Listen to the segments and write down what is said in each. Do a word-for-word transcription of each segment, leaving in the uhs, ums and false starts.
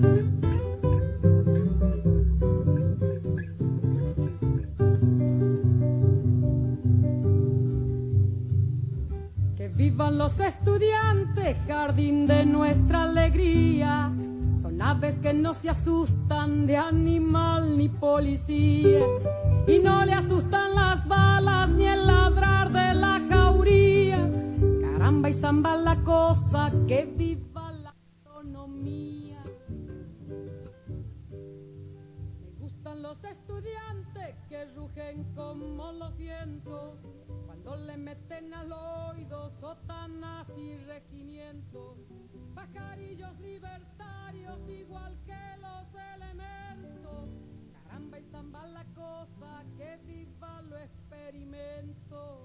Vivan los estudiantes, jardín de nuestra alegría. Son aves que no se asustan de animal ni policía. Y no le asustan las balas ni el ladrar de la jauría. Caramba y zamba la cosa, que viva la autonomía. Me gustan los estudiantes que rugen como los vientos. Cuando le meten al oído sotanas y regimientos, pajarillos libertarios igual que los elementos. Caramba y zamba la cosa, que viva lo experimento.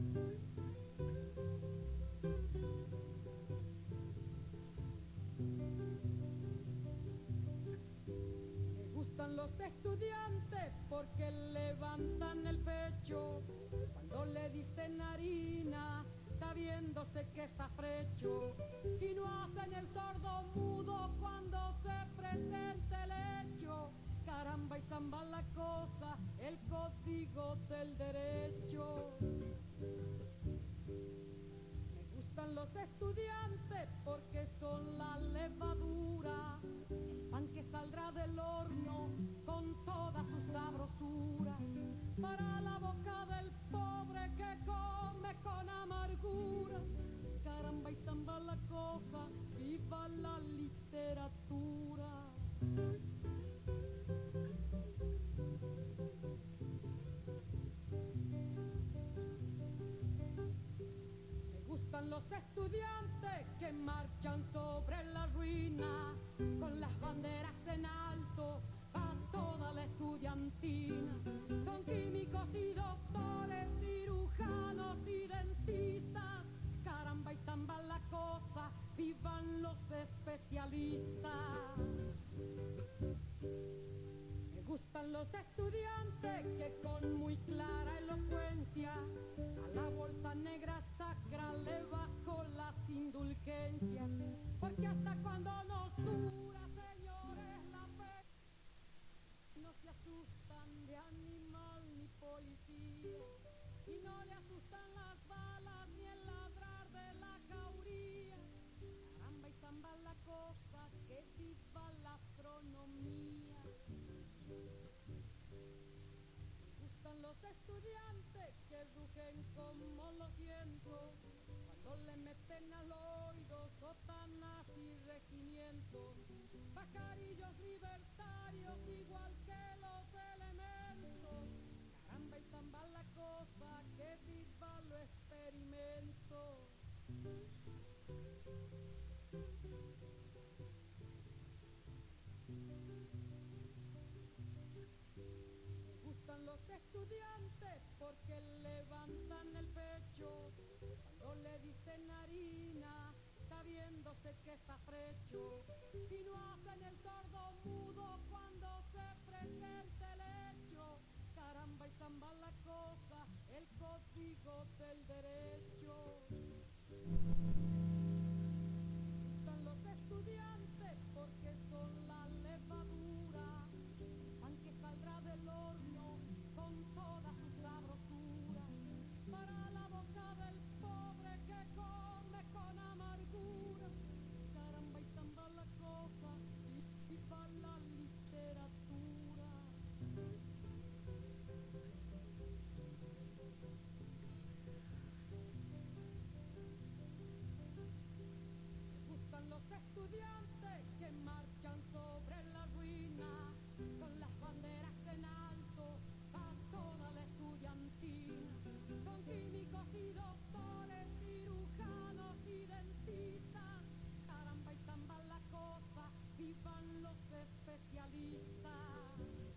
Me gustan los estudiantes porque levantan el pecho cuando le dicen harina, sabiéndose que es afrecho, y no hacen el sordo mudo cuando se presente el hecho. Caramba y zamba la cosa, el código del derecho. Me gustan los estudiantes porque son la levadura, el pan que saldrá del horno con toda su sabrosura, para la boca del pobre que come con amargura. Caramba y zamba la cosa, viva la literatura. Me gustan los estudiantes que marchan sobre la ruina, con las banderas en alto a toda la estudiantina. Son químicos y doctores, cirujanos y dentistas. Caramba y zamba la cosa, vivan los especialistas. Me gustan los estudiantes que con muy clara elocuencia a la bolsa negra sacra le bajo las indulgencias, porque hasta cuando nos dura, señores, la fe, no se asustan de animal ni policía, y no le asustan las balas ni el ladrar de la jauría. Caramba y zamba la cosa, que viva la astronomía. Me gustan los estudiantes que rugen como los vientos, cuando le meten al oído sotanas y regimientos, pajarillos libertarios igual que los elementos. Caramba y zamba la cosa, que viva lo experimento. Me gustan los estudiantes porque levantan el pecho cuando le dicen harina, sabiéndose que es afrecho, y no hacen el sordo mudo cuando se presente el hecho. Caramba y zamba la cosa, el código del derecho. Me gustan los estudiantes porque son la levadura, el pan que saldrá del horno con toda su sabrosura, para la boca del pobre que come con amargura. Caramba y zamba la cosa, y viva la literatura. Me gustan los estudiantes que marchan sobre la ruina, con las banderas en alto a toda la estudiantina. Son químicos y doctores, cirujanos y dentistas. Caramba y zamba la cosa, vivan los especialistas.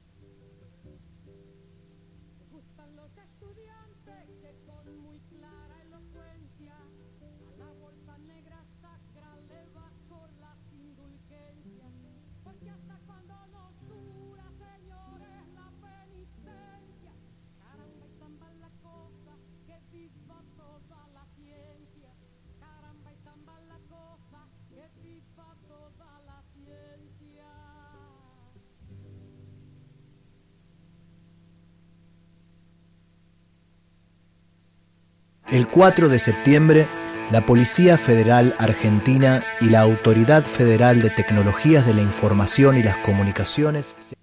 Me gustan los estudiantes que con muy clara elocuencia a la bolsa negra sacra le bajo las indulgencias, porque hasta cuando nos dura, señores, la penitencia. Caramba y zamba la cosa, que viva toda la ciencia. Caramba y zamba la cosa, que viva toda la ciencia. El cuatro de septiembre, la Policía Federal Argentina y la Autoridad Federal de Tecnologías de la Información y las Comunicaciones se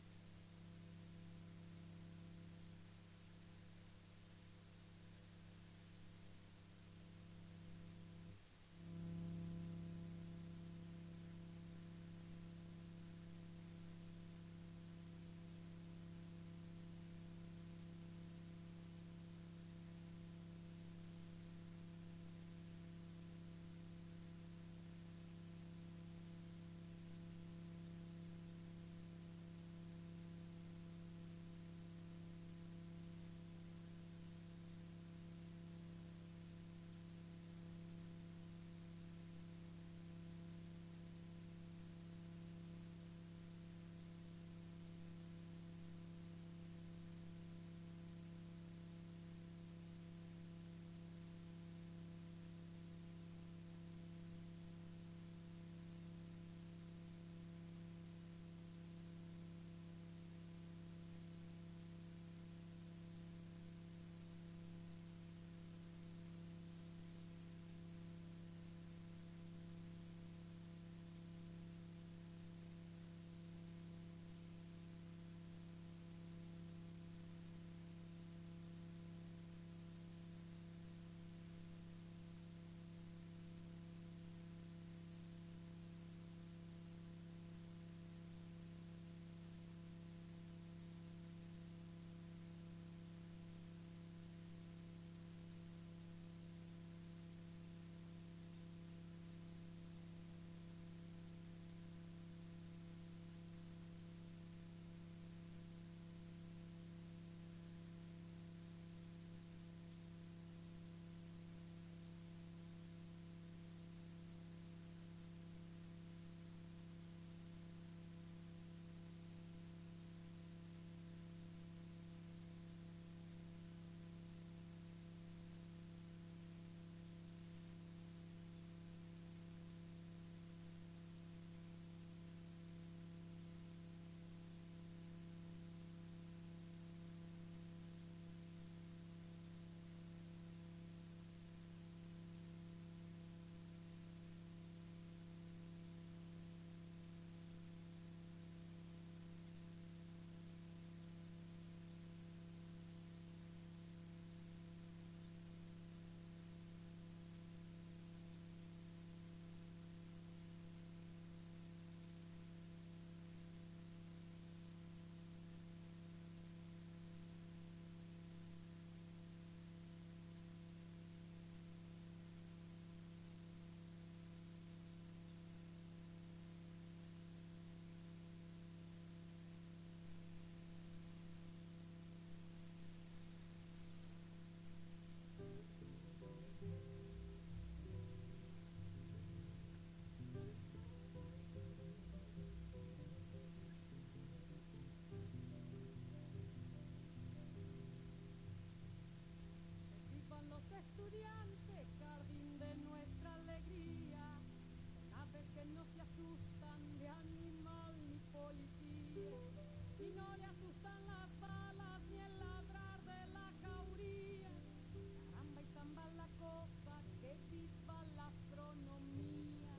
estudiantes, jardín de nuestra alegría, con aves que no se asustan de animal ni policía, y no le asustan las balas ni el ladrar de la jauría. Caramba y zamba la cosa, que viva la astronomía.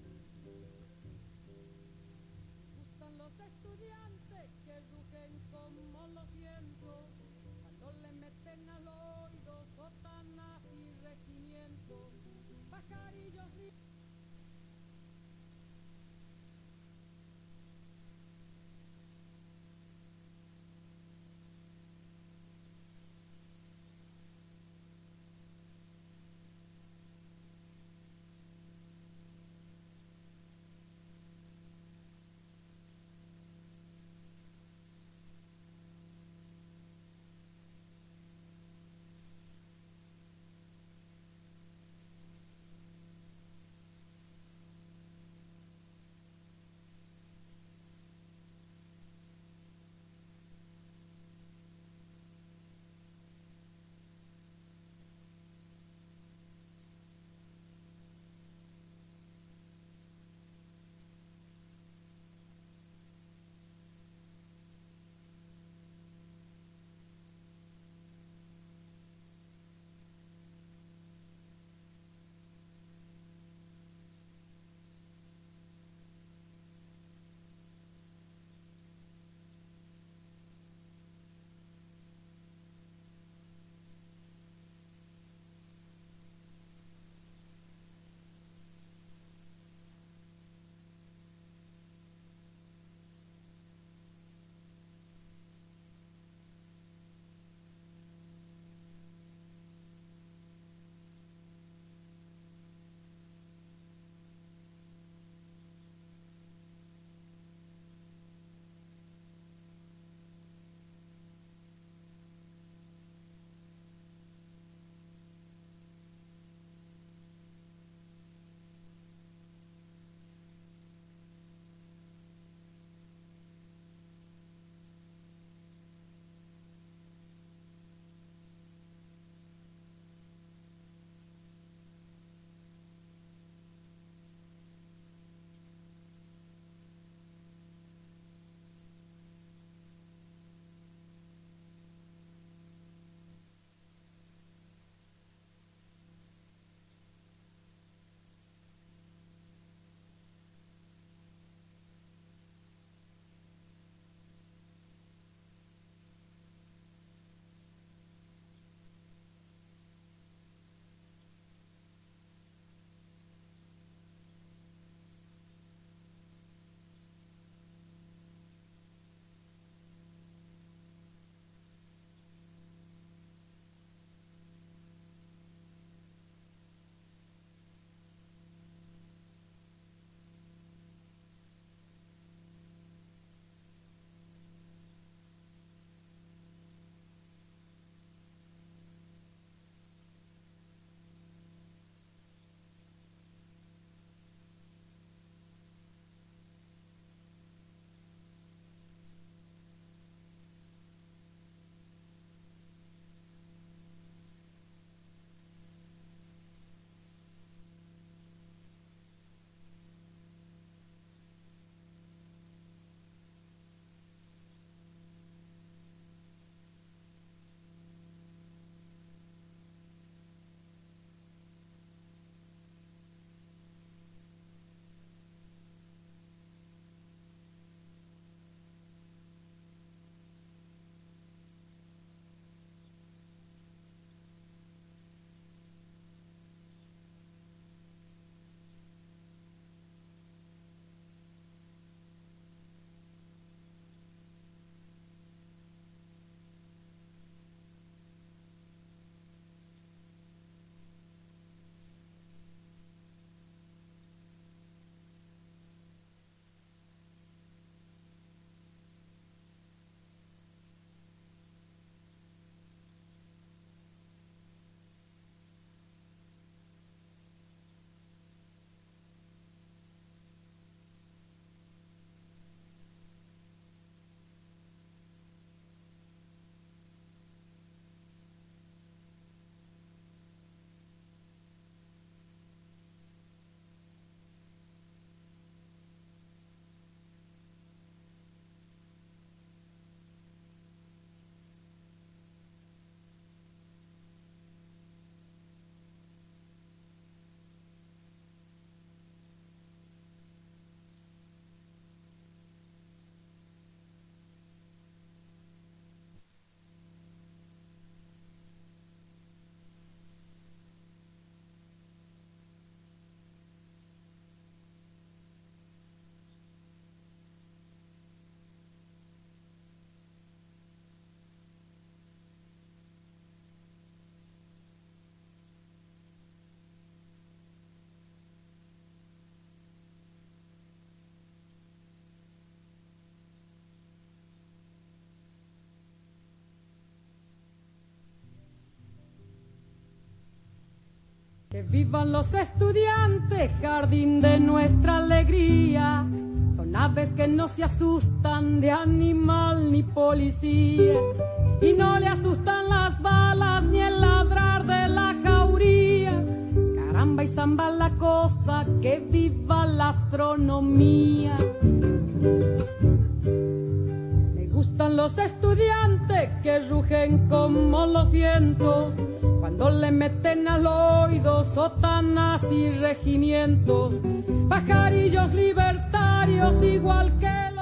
Gustan los estudiantes que rugen como los vientos, cuando le meten al oído sotanas y regimientos, pajarillos ríos. vivan los estudiantes, jardín de nuestra alegría. Son aves que no se asustan de animal ni policía, y no le asustan las balas ni el ladrar de la jauría. Caramba y zamba la cosa, que viva la astronomía. Me gustan los estudiantes que rugen como los vientos, cuando le meten al oído sotanas y regimientos, pajarillos libertarios igual que